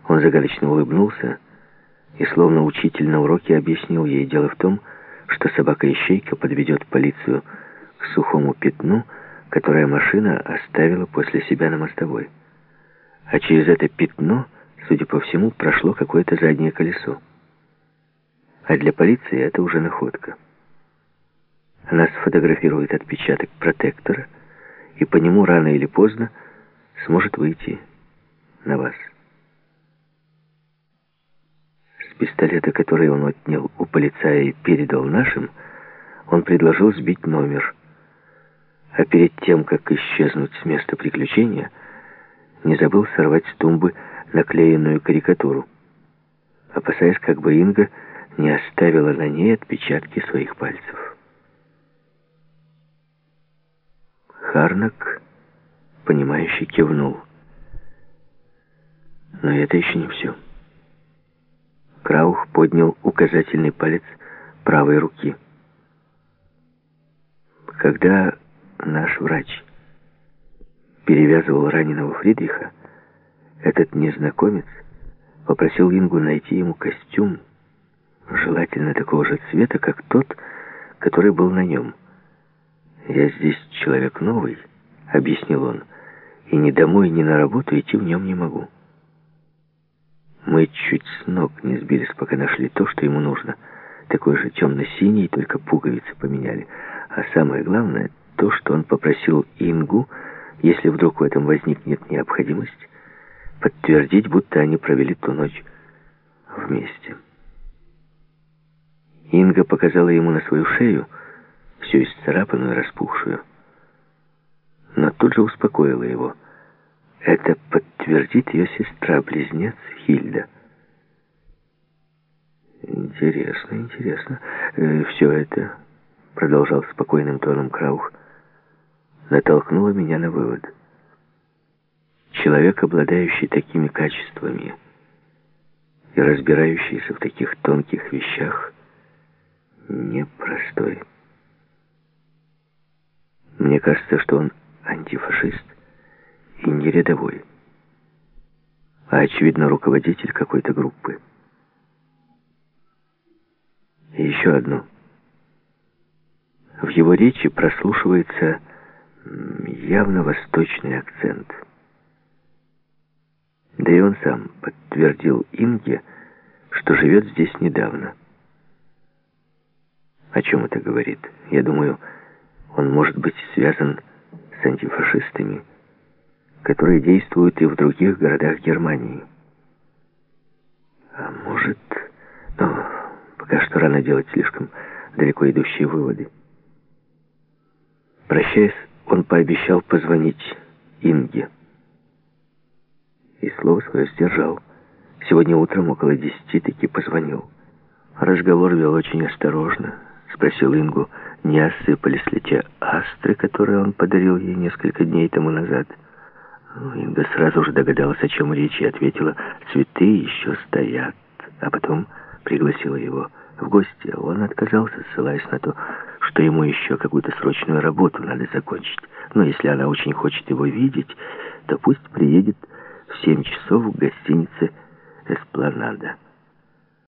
Он загадочно улыбнулся и, словно учитель на уроке, объяснил ей: дело в том, что собака-ищейка подведет полицию к сухому пятну, которое машина оставила после себя на мостовой. А через это пятно, судя по всему, прошло какое-то заднее колесо. А для полиции это уже находка. Она сфотографирует отпечаток протектора и по нему рано или поздно сможет выйти на вас. С пистолета, который он отнял у полицая и передал нашим, он предложил сбить номер. А перед тем, как исчезнуть с места приключения, не забыл сорвать с тумбы наклеенную карикатуру, опасаясь, как бы Инга не оставила на ней отпечатки своих пальцев. Харнак, понимающе кивнул. Но это еще не все. Краух поднял указательный палец правой руки. Когда наш врач перевязывал раненого Фридриха, этот незнакомец попросил Ингу найти ему костюм, желательно такого же цвета, как тот, который был на нем. «Я здесь человек новый», — объяснил он, — «и ни домой, ни на работу идти в нем не могу». Мы чуть с ног не сбились, пока нашли то, что ему нужно. Такой же темно-синий, только пуговицы поменяли. А самое главное, то, что он попросил Ингу, если вдруг в этом возникнет необходимость, подтвердить, будто они провели ту ночь вместе. Инга показала ему на свою шею, всю исцарапанную и распухшую. Но тут же успокоила его. Это подтвердит ее сестра-близнец Хильда. Интересно, интересно. Все это, продолжал спокойным тоном Краух, натолкнуло меня на вывод. Человек, обладающий такими качествами и разбирающийся в таких тонких вещах, непростой. Мне кажется, что он антифашист и не рядовой, а, очевидно, руководитель какой-то группы. И еще одно. В его речи прослушивается явно восточный акцент. Да и он сам подтвердил Инге, что живет здесь недавно. О чем это говорит? Я думаю, он может быть связан с антифашистами, которые действуют и в других городах Германии. А может... Но пока что рано делать слишком далеко идущие выводы. Прощаясь, он пообещал позвонить Инге. И слово свое сдержал. Сегодня утром около 10 таки позвонил. Разговор вел очень осторожно. Спросил Ингу, не осыпались ли те астры, которые он подарил ей несколько дней тому назад. Инга сразу же догадалась, о чем речь, и ответила: цветы еще стоят. А потом пригласила его в гости. Он отказался, ссылаясь на то, что ему еще какую-то срочную работу надо закончить. Но если она очень хочет его видеть, то пусть приедет в 7 часов в гостинице «Эспланада».